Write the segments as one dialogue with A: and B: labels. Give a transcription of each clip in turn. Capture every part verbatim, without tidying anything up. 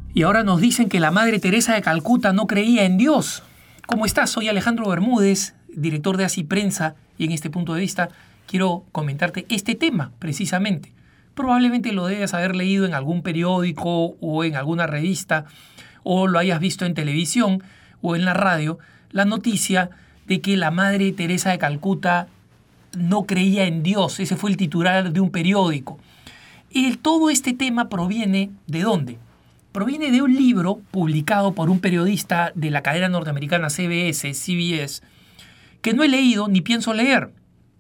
A: Y ahora nos dicen que la Madre Teresa de Calcuta no creía en Dios. ¿Cómo estás? Soy Alejandro Bermúdez, director de Así Prensa, y en este punto de vista quiero comentarte este tema precisamente. Probablemente lo debes haber leído en algún periódico o en alguna revista, o lo hayas visto en televisión o en la radio, la noticia de que la Madre Teresa de Calcuta no creía en Dios. Ese fue el titular de un periódico. Y todo este tema proviene ¿de dónde? Proviene de un libro publicado por un periodista de la cadena norteamericana C B S, C B S, que no he leído ni pienso leer,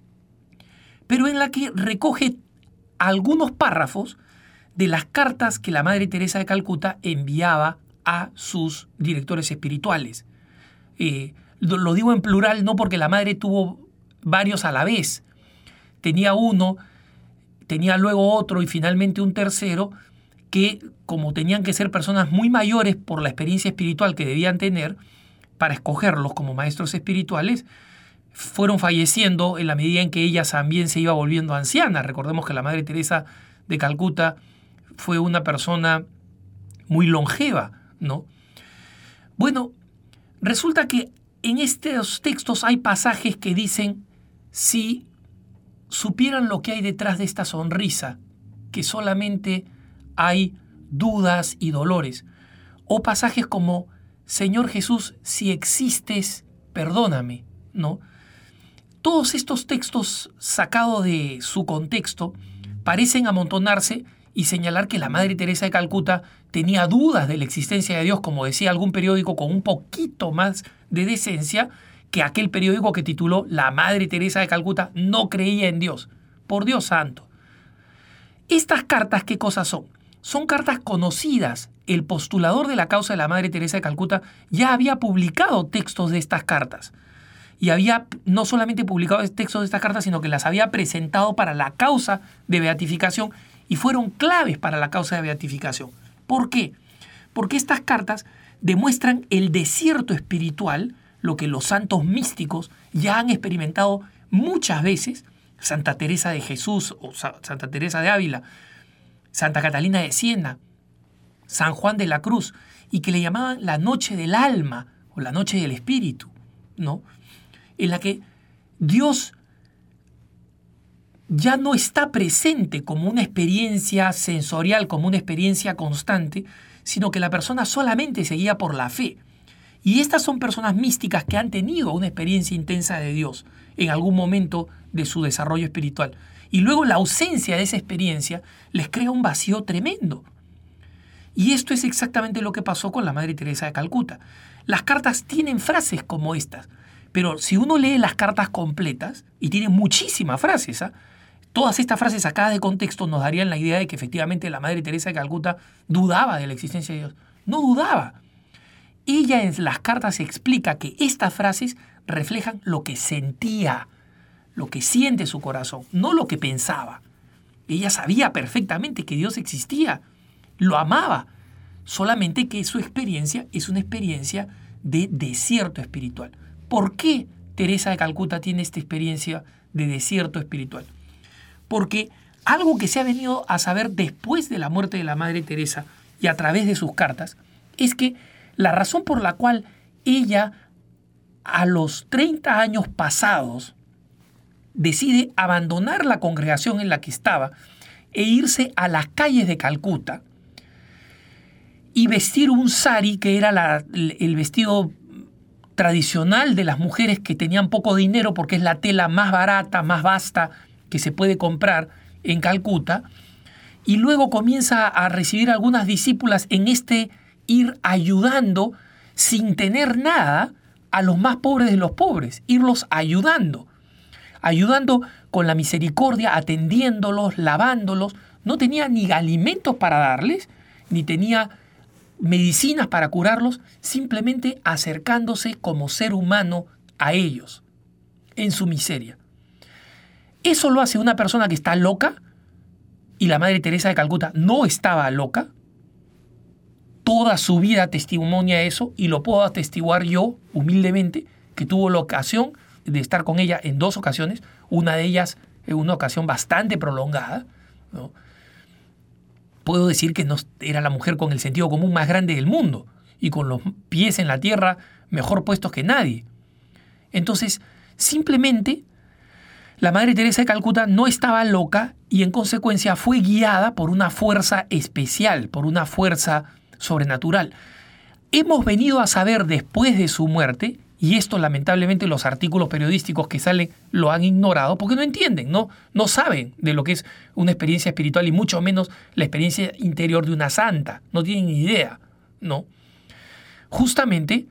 A: pero en la que recoge algunos párrafos de las cartas que la Madre Teresa de Calcuta enviaba a sus directores espirituales. Eh, lo, lo digo en plural no porque la Madre tuvo varios a la vez. Tenía uno, tenía luego otro y finalmente un tercero que, como tenían que ser personas muy mayores por la experiencia espiritual que debían tener para escogerlos como maestros espirituales, fueron falleciendo en la medida en que ella también se iba volviendo anciana. Recordemos que la Madre Teresa de Calcuta fue una persona muy longeva, ¿no? Bueno, resulta que en estos textos hay pasajes que dicen: si supieran lo que hay detrás de esta sonrisa, que solamente hay dudas y dolores. O pasajes como: Señor Jesús, si existes, perdóname, ¿no? Todos estos textos sacados de su contexto parecen amontonarse y señalar que la Madre Teresa de Calcuta tenía dudas de la existencia de Dios, como decía algún periódico con un poquito más de decencia que aquel periódico que tituló La Madre Teresa de Calcuta no creía en Dios. Por Dios santo. Estas cartas, ¿qué cosas son? Son cartas conocidas. El postulador de la causa de la Madre Teresa de Calcuta ya había publicado textos de estas cartas. Y había no solamente publicado textos de estas cartas, sino que las había presentado para la causa de beatificación y fueron claves para la causa de beatificación. ¿Por qué? Porque estas cartas demuestran el desierto espiritual, lo que los santos místicos ya han experimentado muchas veces. Santa Teresa de Jesús o Santa Teresa de Ávila, Santa Catalina de Siena, San Juan de la Cruz, y que le llamaban la noche del alma o la noche del espíritu, ¿no? En la que Dios ya no está presente como una experiencia sensorial, como una experiencia constante, sino que la persona solamente se guía por la fe. Y estas son personas místicas que han tenido una experiencia intensa de Dios en algún momento de su desarrollo espiritual. Y luego la ausencia de esa experiencia les crea un vacío tremendo. Y esto es exactamente lo que pasó con la Madre Teresa de Calcuta. Las cartas tienen frases como estas, pero si uno lee las cartas completas, y tienen muchísimas frases, ¿eh? Todas estas frases sacadas de contexto nos darían la idea de que efectivamente la Madre Teresa de Calcuta dudaba de la existencia de Dios. No dudaba. Ella en las cartas explica que estas frases reflejan lo que sentía, lo que siente su corazón, no lo que pensaba. Ella sabía perfectamente que Dios existía, lo amaba, solamente que su experiencia es una experiencia de desierto espiritual. ¿Por qué Teresa de Calcuta tiene esta experiencia de desierto espiritual? Porque algo que se ha venido a saber después de la muerte de la Madre Teresa y a través de sus cartas es que la razón por la cual ella a los treinta años pasados decide abandonar la congregación en la que estaba e irse a las calles de Calcuta y vestir un sari, que era la, el vestido tradicional de las mujeres que tenían poco dinero, porque es la tela más barata, más vasta que se puede comprar en Calcuta, y luego comienza a recibir algunas discípulas en este ir ayudando sin tener nada a los más pobres de los pobres, irlos ayudando, ayudando con la misericordia, atendiéndolos, lavándolos. No tenía ni alimentos para darles, ni tenía medicinas para curarlos, simplemente acercándose como ser humano a ellos, en su miseria. ¿Eso lo hace una persona que está loca? Y la Madre Teresa de Calcuta no estaba loca. Toda su vida testimonia eso, y lo puedo atestiguar yo, humildemente, que tuvo la ocasión de estar con ella en dos ocasiones, una de ellas en una ocasión bastante prolongada, ¿no? puedo decir que no era la mujer con el sentido común más grande del mundo y con los pies en la tierra mejor puestos que nadie. Entonces, simplemente, la Madre Teresa de Calcuta no estaba loca y en consecuencia fue guiada por una fuerza especial, por una fuerza sobrenatural. Hemos venido a saber después de su muerte, y esto lamentablemente los artículos periodísticos que salen lo han ignorado porque no entienden, no, no saben de lo que es una experiencia espiritual y mucho menos la experiencia interior de una santa, no tienen ni idea, ¿no? Justamente,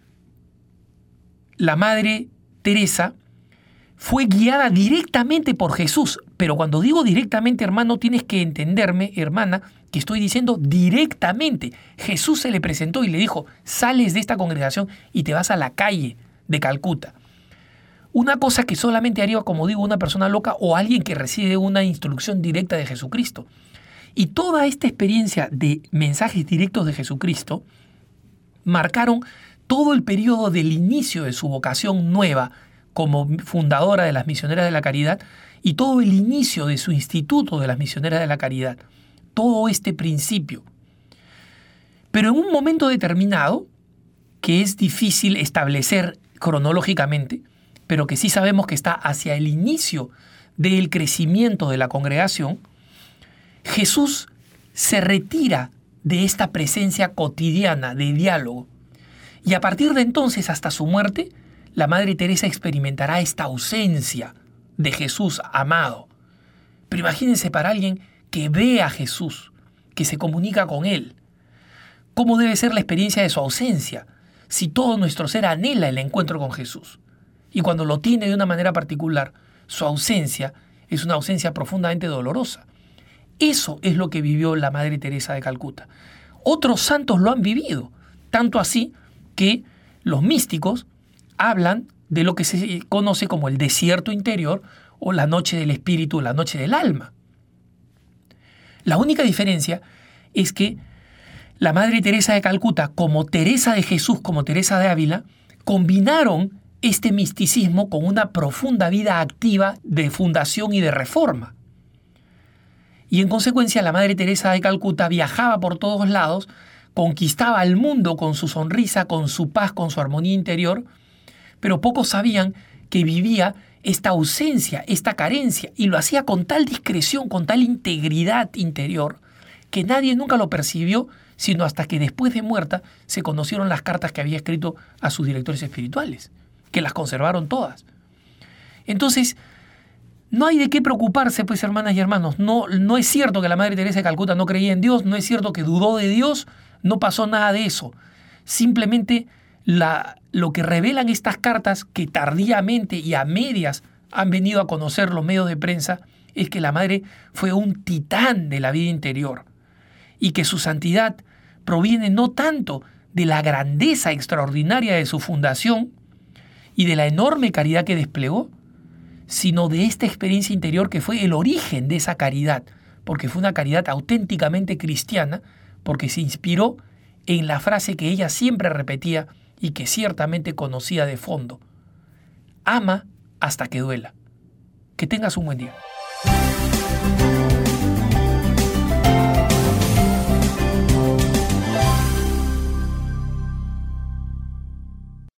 A: la Madre Teresa fue guiada directamente por Jesús. Pero cuando digo directamente, hermano, tienes que entenderme, hermana, que estoy diciendo directamente. Jesús se le presentó y le dijo, sales de esta congregación y te vas a la calle de Calcuta. Una cosa que solamente haría, como digo, una persona loca o alguien que recibe una instrucción directa de Jesucristo. Y toda esta experiencia de mensajes directos de Jesucristo marcaron todo el periodo del inicio de su vocación nueva como fundadora de las Misioneras de la Caridad y todo el inicio de su Instituto de las Misioneras de la Caridad. Todo este principio. Pero en un momento determinado, que es difícil establecer cronológicamente, pero que sí sabemos que está hacia el inicio del crecimiento de la congregación, Jesús se retira de esta presencia cotidiana de diálogo. Y a partir de entonces hasta su muerte, la Madre Teresa experimentará esta ausencia de Jesús amado. Pero imagínense para alguien que ve a Jesús, que se comunica con Él. ¿Cómo debe ser la experiencia de su ausencia si todo nuestro ser anhela el encuentro con Jesús? Y cuando lo tiene de una manera particular, su ausencia es una ausencia profundamente dolorosa. Eso es lo que vivió la Madre Teresa de Calcuta. Otros santos lo han vivido, tanto así que los místicos hablan de lo que se conoce como el desierto interior o la noche del espíritu, la noche del alma. La única diferencia es que la Madre Teresa de Calcuta, como Teresa de Jesús, como Teresa de Ávila, combinaron este misticismo con una profunda vida activa de fundación y de reforma. Y en consecuencia la Madre Teresa de Calcuta viajaba por todos lados, conquistaba al mundo con su sonrisa, con su paz, con su armonía interior, pero pocos sabían que vivía esta ausencia, esta carencia, y lo hacía con tal discreción, con tal integridad interior, que nadie nunca lo percibió, sino hasta que después de muerta se conocieron las cartas que había escrito a sus directores espirituales, que las conservaron todas. Entonces, no hay de qué preocuparse, pues, hermanas y hermanos. No, no es cierto que la Madre Teresa de Calcuta no creía en Dios, no es cierto que dudó de Dios, no pasó nada de eso. Simplemente La, lo que revelan estas cartas, que tardíamente y a medias han venido a conocer los medios de prensa, es que la Madre fue un titán de la vida interior y que su santidad proviene no tanto de la grandeza extraordinaria de su fundación y de la enorme caridad que desplegó, sino de esta experiencia interior que fue el origen de esa caridad, porque fue una caridad auténticamente cristiana, porque se inspiró en la frase que ella siempre repetía y que ciertamente conocía de fondo: ama hasta que duela. Que tengas un buen día.